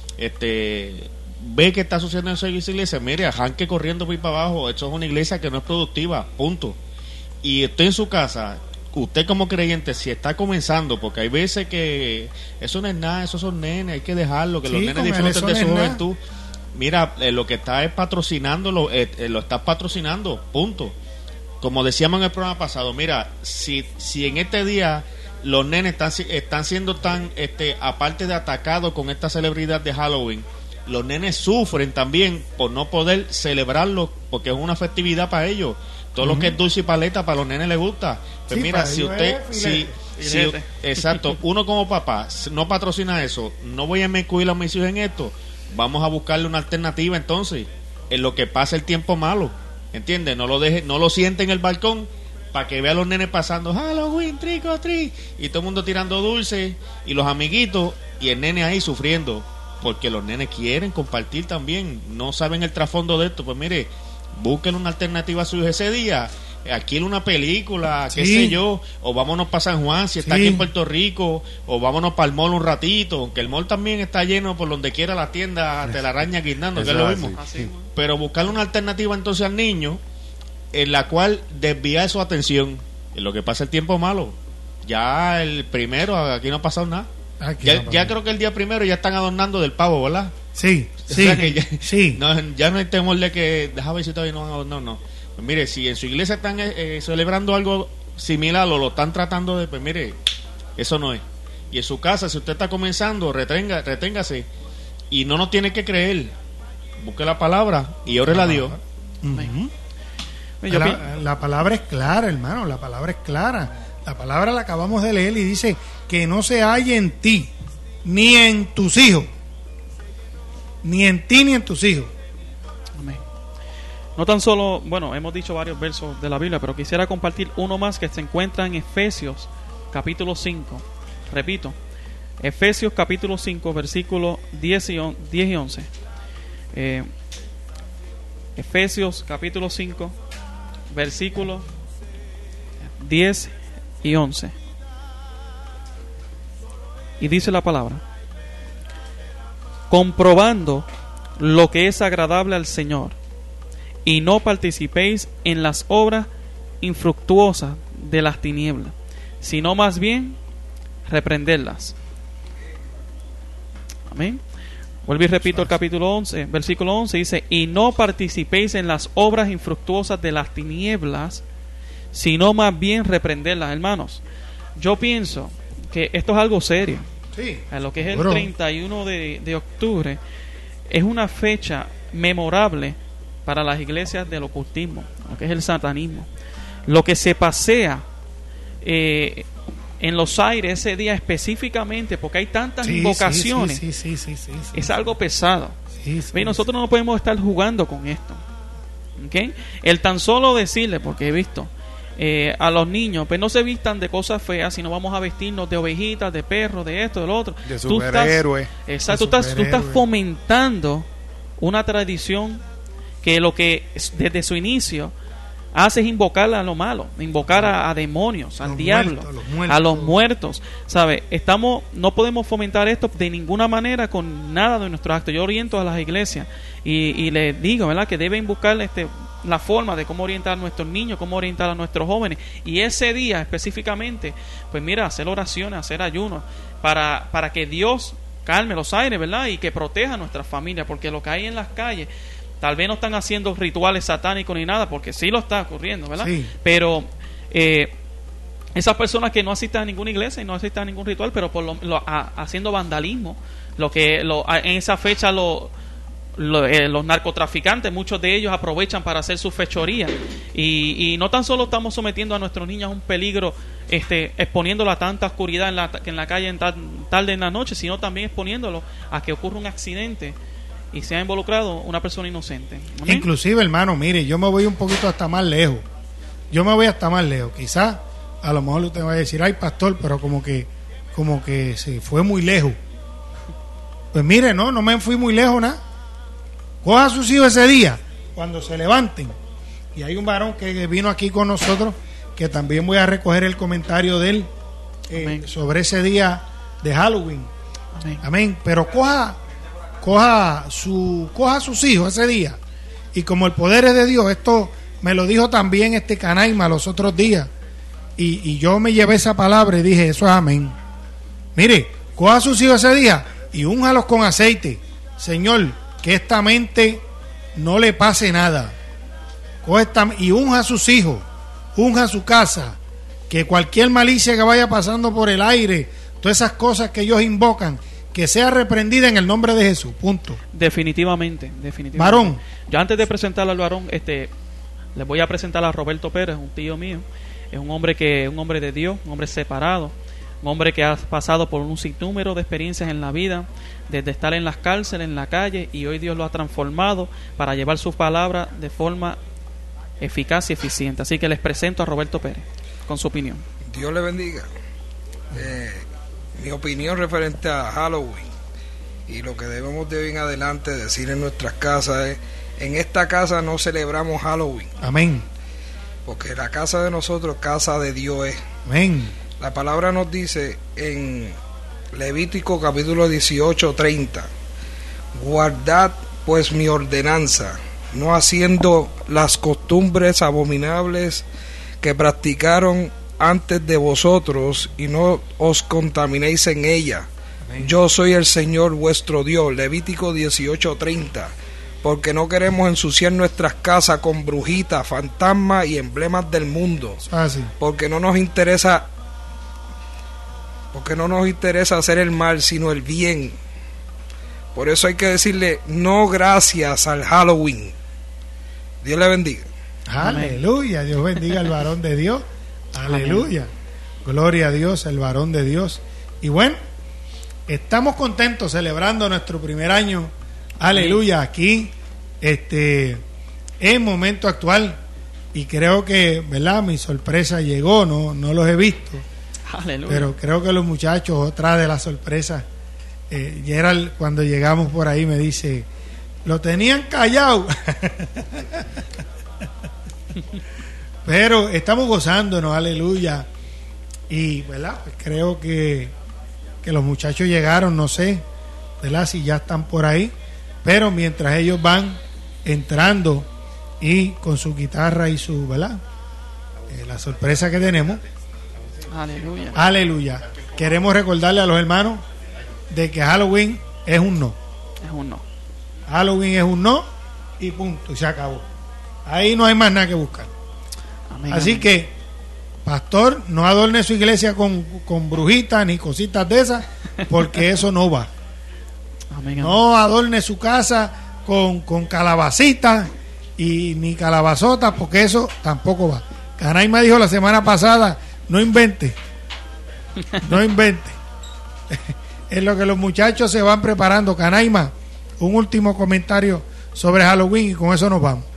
ve que está sucediendo en esa iglesia, mire, arranque corriendo por ahí para abajo. Esto es una iglesia que no es productiva, punto. Y usted en su casa, usted como creyente, si está comenzando, porque hay veces que eso no es nada, esos son nenes, hay que dejarlo, que Sí, los nenes con él disfruten eso de no su es nada. juventud. Mira, lo que está es patrocinando, lo estás patrocinando, punto. Como decíamos en el programa pasado, mira, si en este día los nenes están siendo tan, aparte de atacados con esta celebridad de Halloween, los nenes sufren también por no poder celebrarlo, porque es una festividad para ellos. Todo lo que es dulce y paleta para los nenes les gusta. Pues Sí, mira, para si ellos usted, es si, filete. exacto, uno como papá no patrocina eso, no voy a inmiscuir a mis hijos en esto, vamos a buscarle una alternativa entonces, en lo que pasa el tiempo malo, ¿entiendes? No lo siente en el balcón para que vea a los nenes pasando Halloween, trick or treat, y todo el mundo tirando dulces, y los amiguitos, y el nene ahí sufriendo, porque los nenes quieren compartir también, no saben el trasfondo de esto. Pues mire, busquen una alternativa a su hijo ese día, alquile una película, qué Sí. sé yo, o vámonos para San Juan si está Sí. aquí en Puerto Rico, o vámonos para el mall un ratito, aunque el mall también está lleno por donde quiera la tienda, telaraña guindando, que es lo Eso es mismo. así. Así. Pero buscarle una alternativa entonces al niño en la cual desviar su atención en lo que pasa el tiempo malo. Ya el primero, aquí no ha pasado nada. Aquí Ya, no, ya papá. creo que el día primero ya están adornando del pavo, ¿verdad? Sí, O sí, sea que ya, sí. ya no hay temor de que deja ver si todavía no van a adornar, no. Pues mire, si en su iglesia están celebrando algo similar o lo están tratando de, pues mire, eso no es. Y en su casa, si usted está comenzando, reténgase y no nos tiene que creer. Busque la palabra y órele a Dios. Ujú. Yo pi- La palabra es clara, hermano, la palabra es clara. La palabra la acabamos de leer y dice que no se halle en ti, ni en tus hijos. Ni en ti ni en tus hijos. Amén. No tan solo, bueno, hemos dicho varios versos de la Biblia, pero quisiera compartir uno más que se encuentra en Efesios capítulo 5. Repito, Efesios capítulo 5, versículos 10 y 11. Efesios capítulo 5, versículos 10 y 11. Y dice la palabra: comprobando lo que es agradable al Señor, y no participéis en las obras infructuosas de las tinieblas, sino más bien reprenderlas. Amén. Vuelvo y repito el capítulo 11, versículo 11, dice: y no participéis en las obras infructuosas de las tinieblas, sino más bien reprenderlas. Hermanos, yo pienso que esto es algo serio. Sí, A lo que es el 31 de octubre es una fecha memorable para las iglesias del ocultismo, lo que es el satanismo. Lo que se pasea en los aires ese día específicamente, porque hay tantas invocaciones, sí, es algo pesado. Sí, Y nosotros no podemos estar jugando con esto. ¿Okay? El tan solo decirle, porque he visto a los niños, pues no se vistan de cosas feas, sino vamos a vestirnos de ovejitas, de perros, de esto, de lo otro. De superhéroe. Exacto, tú estás fomentando una tradición que lo que desde su inicio hace es invocar a lo malo, invocar a demonios, al diablo, a los muertos, ¿sabes? No podemos fomentar esto de ninguna manera con nada de nuestros actos. Yo oriento a las iglesias y les digo, ¿verdad?, que deben buscar la forma de cómo orientar a nuestros niños, cómo orientar a nuestros jóvenes, y ese día específicamente, pues mira, hacer oraciones, hacer ayunos para que Dios calme los aires, ¿verdad?, y que proteja a nuestras familias, porque lo que hay en las calles, tal vez no están haciendo rituales satánicos ni nada, porque sí lo está ocurriendo, ¿verdad? Sí. Pero esas personas que no asistan a ninguna iglesia y no asistan a ningún ritual, pero haciendo vandalismo, en esa fecha los narcotraficantes, muchos de ellos aprovechan para hacer su fechoría, y no tan solo estamos sometiendo a nuestros niños a un peligro, exponiéndolo a tanta oscuridad en la calle tarde en la noche, sino también exponiéndolo a que ocurra un accidente y se ha involucrado una persona inocente. ¿Amén? Inclusive, hermano, mire, yo me voy un poquito hasta más lejos. Quizás a lo mejor usted va a decir: ay, pastor, pero como que se fue muy lejos. Pues mire, no me fui muy lejos, nada. Coja a sus hijos ese día, cuando se levanten. Y hay un varón que vino aquí con nosotros, que también voy a recoger el comentario de él sobre ese día de Halloween. Amén. Pero coja a sus hijos ese día, y como el poder es de Dios, esto me lo dijo también Canaima los otros días, y yo me llevé esa palabra y dije: eso es amén. Mire, coja a sus hijos ese día y únjalos con aceite. Señor, que esta mente no le pase nada. Y unja a sus hijos, unja a su casa, que cualquier malicia que vaya pasando por el aire, todas esas cosas que ellos invocan, que sea reprendida en el nombre de Jesús. Punto. Definitivamente. Varón. Yo, antes de presentar al varón, les voy a presentar a Roberto Pérez, un tío mío. Es un hombre de Dios, un hombre separado, un hombre que ha pasado por un sinnúmero de experiencias en la vida, desde estar en las cárceles, en la calle, y hoy Dios lo ha transformado para llevar su palabra de forma eficaz y eficiente. Así que les presento a Roberto Pérez con su opinión. Dios le bendiga. Mi opinión referente a Halloween y lo que debemos de hoy en adelante decir en nuestras casas es: en esta casa no celebramos Halloween. Amén. Porque la casa de nosotros, casa de Dios es. Amén. La palabra nos dice en Levítico capítulo 18:30: guardad pues mi ordenanza, no haciendo las costumbres abominables que practicaron antes de vosotros, y no os contaminéis en ella. Amén. Yo soy el Señor vuestro Dios. Levítico 18:30. Porque no queremos ensuciar nuestras casas con brujitas, fantasmas y emblemas del mundo. Porque no nos interesa hacer el mal, sino el bien. Por eso hay que decirle no gracias al Halloween. Dios le bendiga. Aleluya. Dios bendiga al varón de Dios. Aleluya. Gloria a Dios, el varón de Dios. Y bueno, estamos contentos celebrando nuestro primer año, aleluya, aquí, en Momento Actual. Y creo que, ¿verdad? Mi sorpresa llegó, no los he visto. Aleluya. Pero creo que los muchachos, otra de las sorpresas, Gerald, cuando llegamos por ahí, me dice, lo tenían callado. Pero estamos gozándonos, aleluya. Y, ¿verdad? Pues creo que los muchachos llegaron, no sé, ¿verdad? Si ya están por ahí. Pero mientras ellos van entrando y con su guitarra y su, ¿verdad? La sorpresa que tenemos. Aleluya. Aleluya. Queremos recordarle a los hermanos de que Halloween es un no. Es un no. Halloween es un no y punto, y se acabó. Ahí no hay más nada que buscar. Amén, Así amén. que, pastor, no adorne su iglesia con brujitas ni cositas de esas, porque eso no va. Amén, amén. No adorne su casa con calabacitas y ni calabazotas, porque eso tampoco va. Canay me dijo la semana pasada, no invente. No invente. En lo que los muchachos se van preparando. Canaima, un último comentario sobre Halloween y con eso nos vamos.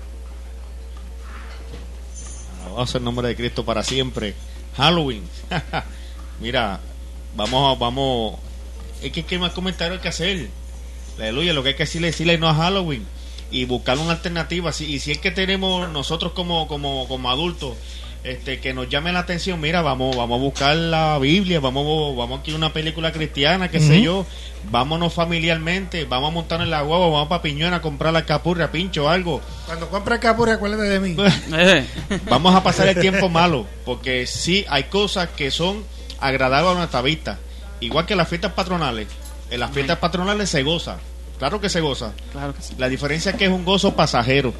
Vamos el nombre de Cristo para siempre. Halloween. Mira, vamos. Es que ¿qué más comentarios hay que hacer? Aleluya, lo que hay que decirle no a Halloween y buscar una alternativa. Y si es que tenemos nosotros como adultos que nos llame la atención, mira, vamos a buscar la Biblia, vamos aquí a una película cristiana, qué sé yo, vámonos familiarmente, vamos a montar en la guagua, vamos para Piñuena a comprar la capurria, pincho, algo. Cuando compre capurria, acuérdate de mí. Vamos a pasar el tiempo malo, porque sí hay cosas que son agradables a nuestra vista, igual que las fiestas patronales. En las fiestas patronales se goza, claro que se goza. Claro que sí. La diferencia es que es un gozo pasajero.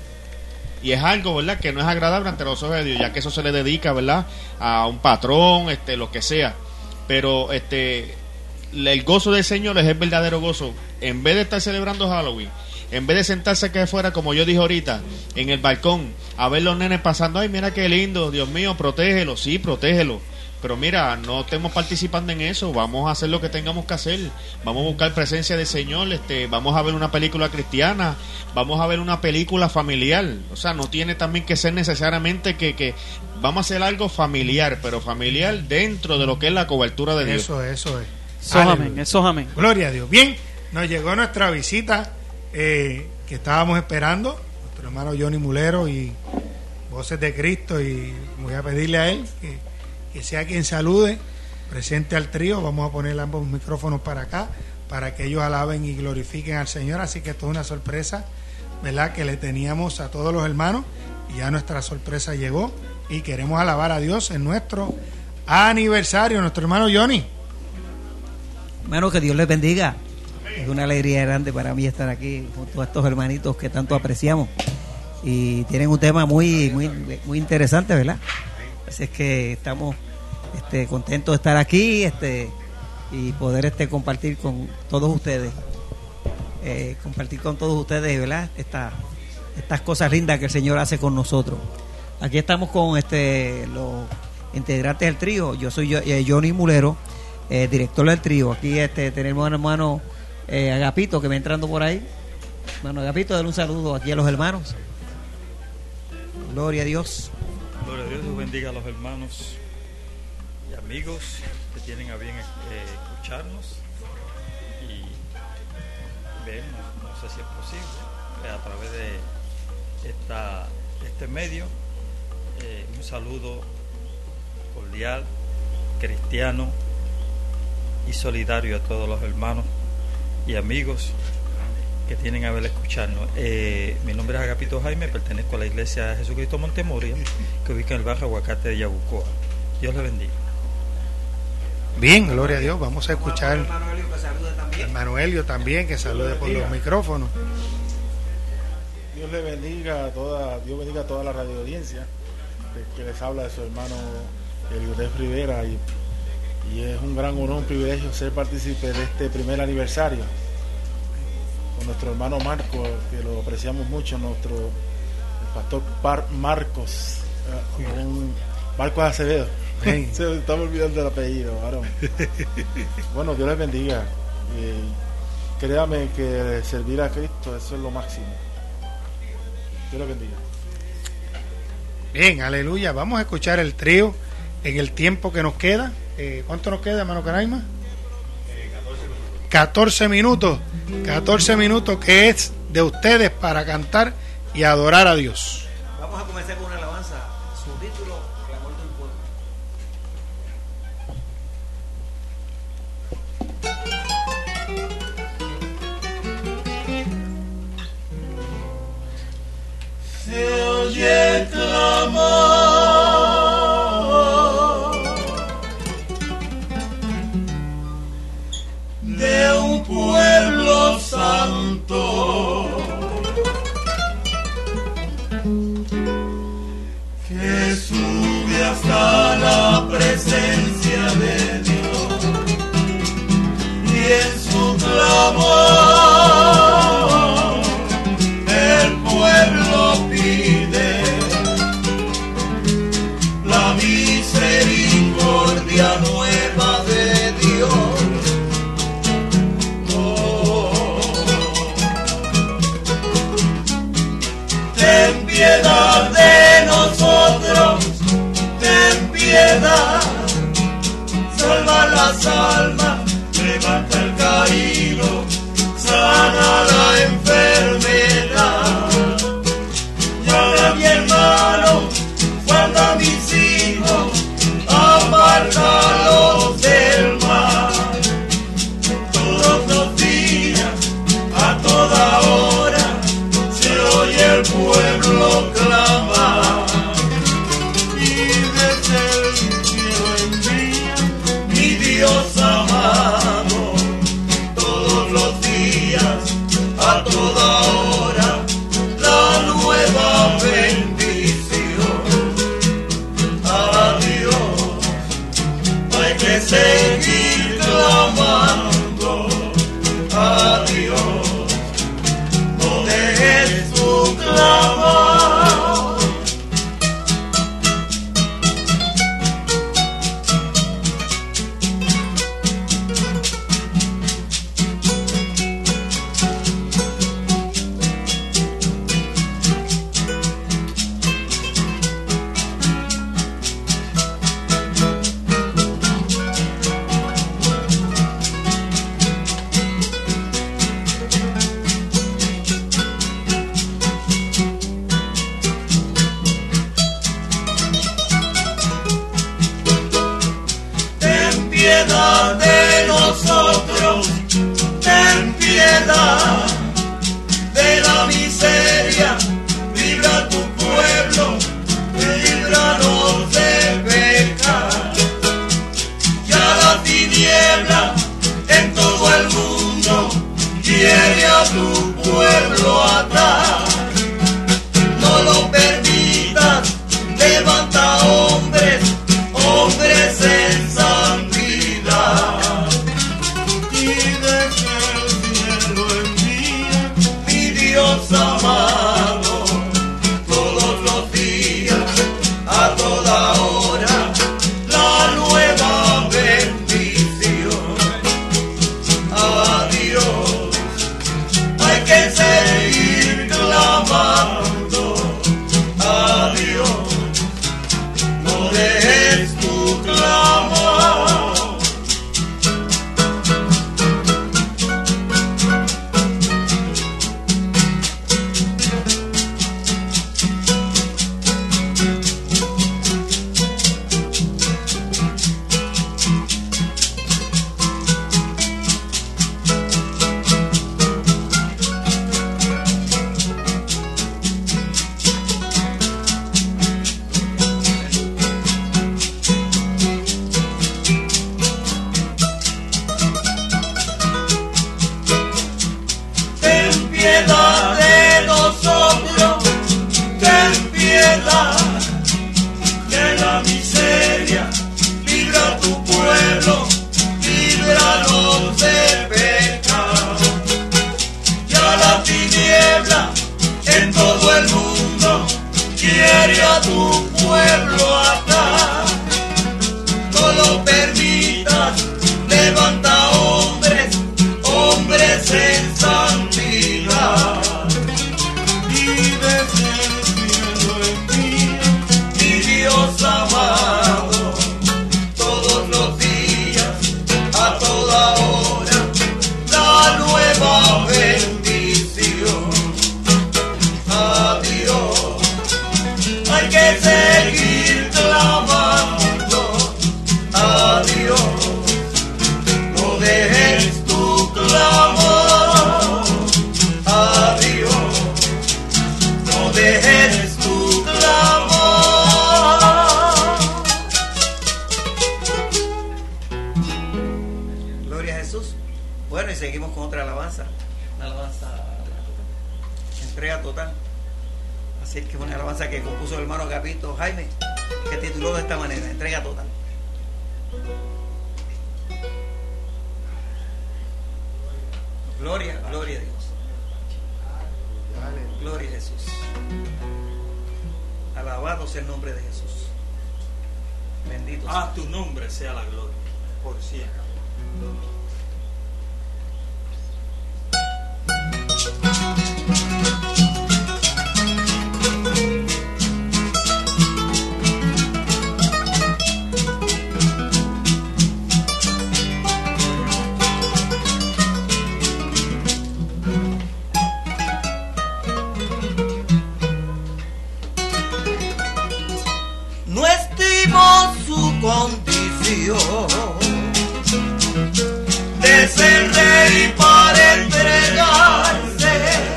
Y es algo, ¿verdad?, que no es agradable ante los ojos de Dios, ya que eso se le dedica, ¿verdad?, a un patrón, lo que sea. Pero el gozo del Señor es el verdadero gozo. En vez de estar celebrando Halloween, en vez de sentarse aquí afuera, como yo dije ahorita, en el balcón, a ver los nenes pasando, ay, mira qué lindo, Dios mío, protégelo, sí, protégelo. Pero mira, no estemos participando en eso, vamos a hacer lo que tengamos que hacer, vamos a buscar presencia del Señor, vamos a ver una película cristiana, vamos a ver una película familiar, o sea, no tiene también que ser necesariamente que vamos a hacer algo familiar, pero familiar dentro de lo que es la cobertura de Dios. Eso es. Eso es amén, eso es amén. Gloria a Dios. Bien, nos llegó nuestra visita que estábamos esperando, nuestro hermano Johnny Mulero y Voces de Cristo, y voy a pedirle a él que sea quien salude, presente al trío. Vamos a poner ambos micrófonos para acá, para que ellos alaben y glorifiquen al Señor. Así que esto es una sorpresa, ¿verdad?, que le teníamos a todos los hermanos, y ya nuestra sorpresa llegó, y queremos alabar a Dios en nuestro aniversario. Nuestro hermano Johnny. Hermano, que Dios les bendiga. Es una alegría grande para mí estar aquí junto a estos hermanitos que tanto apreciamos, y tienen un tema muy interesante, ¿verdad? Así es que estamos contentos de estar aquí y poder compartir con todos ustedes, ¿verdad? Estas cosas lindas que el Señor hace con nosotros. Aquí estamos con los integrantes del trío. Yo soy Johnny Mulero, director del trío. Aquí tenemos al hermano Agapito, que va entrando por ahí. Hermano Agapito, dale un saludo aquí a los hermanos. Gloria a Dios. Gloria a Dios, Dios bendiga a los hermanos y amigos que tienen a bien escucharnos y vernos, no sé si es posible, a través de este medio. Un saludo cordial, cristiano y solidario a todos los hermanos y amigos que tienen a ver escucharnos. Mi nombre es Agapito Jaime, pertenezco a la Iglesia de Jesucristo Montemoria, que ubica en el barrio Aguacate de Yabucoa. Dios le bendiga. Bien, gloria a Dios. Vamos a escuchar hermano Helio también, que salude por los micrófonos. Dios le bendiga Dios bendiga a toda la radio audiencia que les habla de su hermano Eliodez Rivera, y es un gran honor, un privilegio ser partícipe de este primer aniversario con nuestro hermano Marco, que lo apreciamos mucho, el pastor Marcos Acevedo. Amén. Se estaba olvidando el apellido, varón. Bueno, Dios les bendiga. Créame que servir a Cristo, eso es lo máximo. Dios les bendiga. Bien, aleluya. Vamos a escuchar el trío en el tiempo que nos queda. ¿Cuánto nos queda, hermano Canaima? 14 minutos. 14 minutos que es de ustedes para cantar y adorar a Dios. Vamos a comenzar con una alabanza. Su título, Clamor de un pueblo. Se oye el clamor de un pueblo santo que sube hasta la presencia de Dios, y en su clamor el pueblo pide la misericordia nueva de Dios. Ten piedad de nosotros, ten piedad, salva las almas, levanta el caído, sana la enfermedad. Llama a mi hermano, guarda a mis hijos, apártalos del mal. Todos los días, a toda hora, se oye el pueblo clamar, y desde el cielo envía mi Dios amado. Todos los días, a toda hora, la nueva bendición. A Dios hay que seguir clamando, a Dios no dejes tu clamor. Ten piedad de nosotros, ten piedad de la miseria, libra tu pueblo, líbranos de pecar. Ya la tiniebla en todo el mundo quiere a tu pueblo atar. No lo permitas, levanta hombres, hombres en santidad. Y desde el cielo envía mi Dios amado. Todos los días, a toda hora, la nueva bendición. A Dios hay que seguir clamando, a Dios no dejes tu clamor. Ten piedad de nosotros, ten piedad de la miseria, libra tu pueblo, líbranos de pecado. Ya la tiniebla en todo el mundo quiere a tu pueblo atar. ahora la nueva bendición. Adiós, hay que seguir clamando. Adiós, no dejes tu clamor. Adiós, no dejes tu clamor. Gloria a Jesús. Bueno, y seguimos con otra alabanza. Una alabanza de entrega total. Así es que es una alabanza que compuso el hermano Agapito Jaime, que tituló de esta manera: entrega total. Gloria, gloria a Dios. Gloria a Jesús. Alabado sea el nombre de Jesús. Bendito sea. A tu nombre sea la gloria por siempre. No estimo su condición de ser rey para entregarse,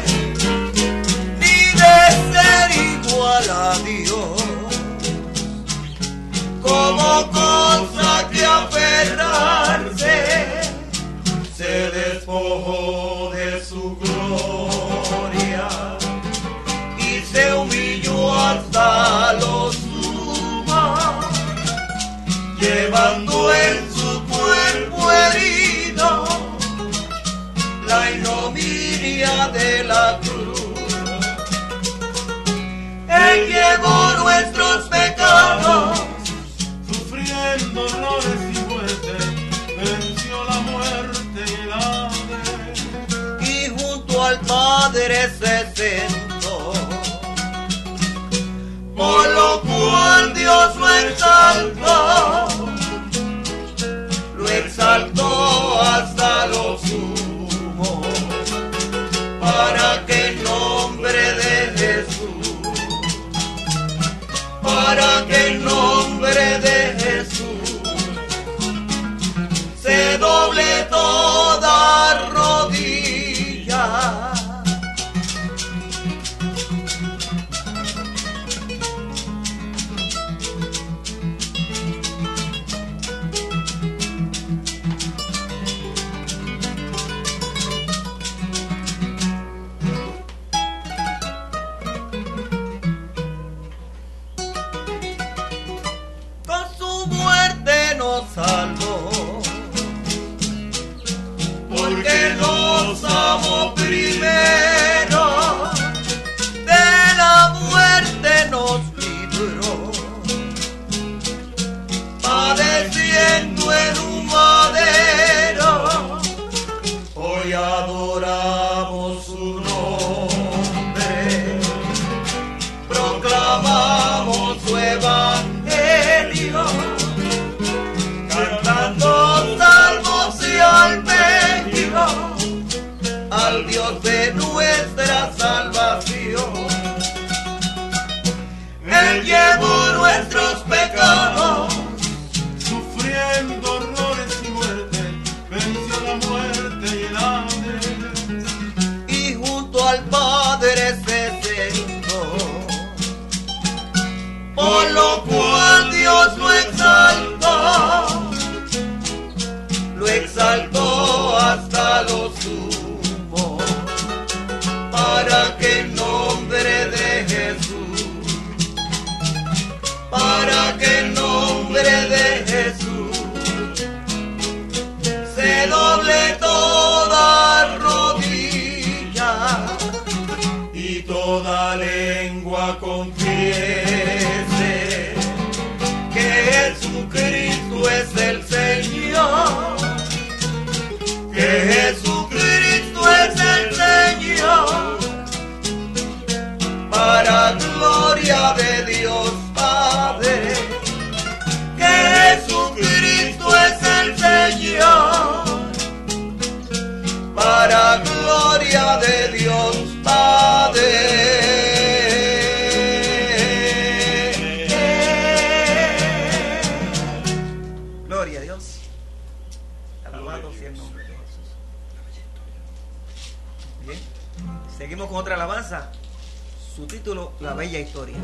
ni de ser igual a Dios, como cosa que aferrarse. Se despojó de su gloria y se humilló hasta los llevando en su cuerpo herido la ignominia de la cruz. Él llevó nuestros pecados, sufriendo horrores y muerte, venció la muerte y el hambre, y junto al Padre se sentó, por lo cual Dios lo exaltó. Lo exaltó hasta lo sumo, para que el nombre de Jesús, para que el nombre de Jesús se doble toda rodilla. Salvó, porque nos amó primero, de la muerte nos libró, padeciendo en un madero. Hoy adoramos su nombre, proclamamos su evangelio, cantando salmos y al Dios de nuestro Alabado sea el nombre de Jesús. Bien, seguimos con otra alabanza. Su título, La Bella Historia.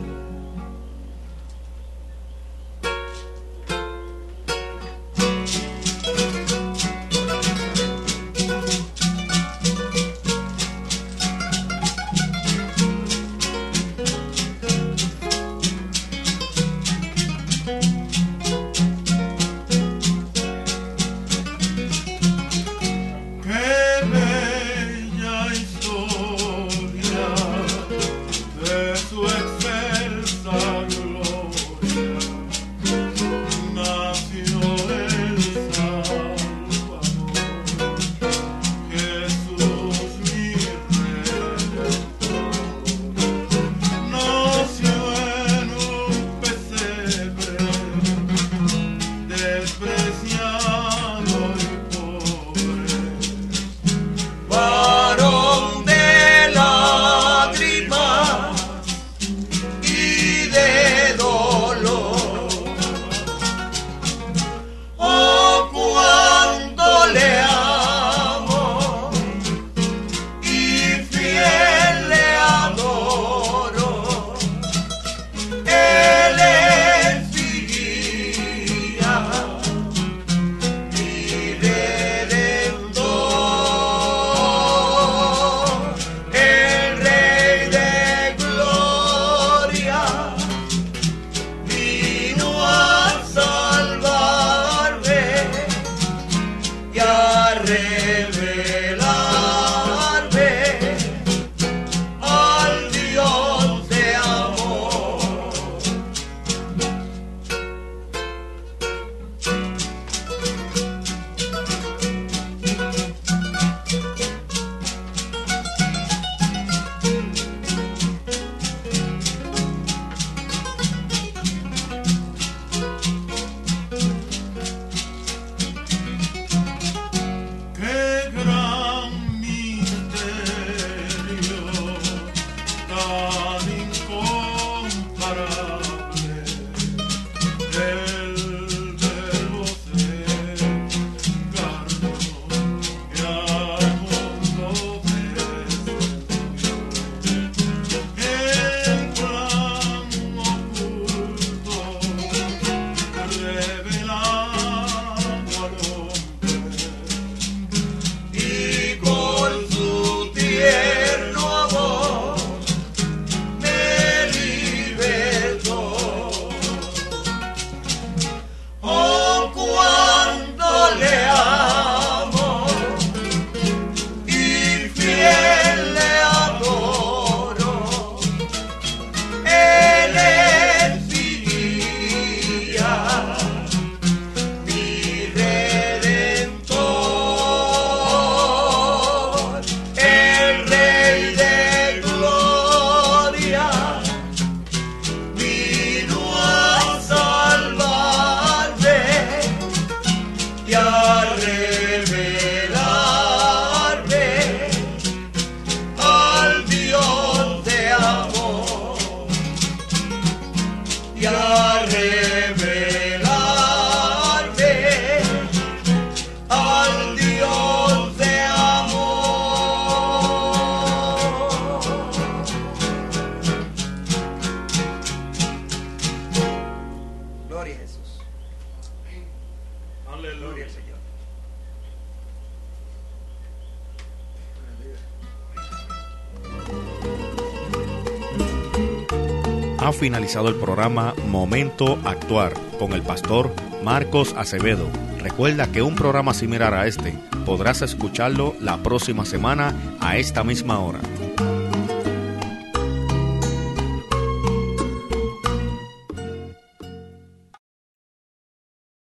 Ha finalizado el programa Momento Actuar con el pastor Marcos Acevedo. Recuerda que un programa similar a este podrás escucharlo la próxima semana a esta misma hora.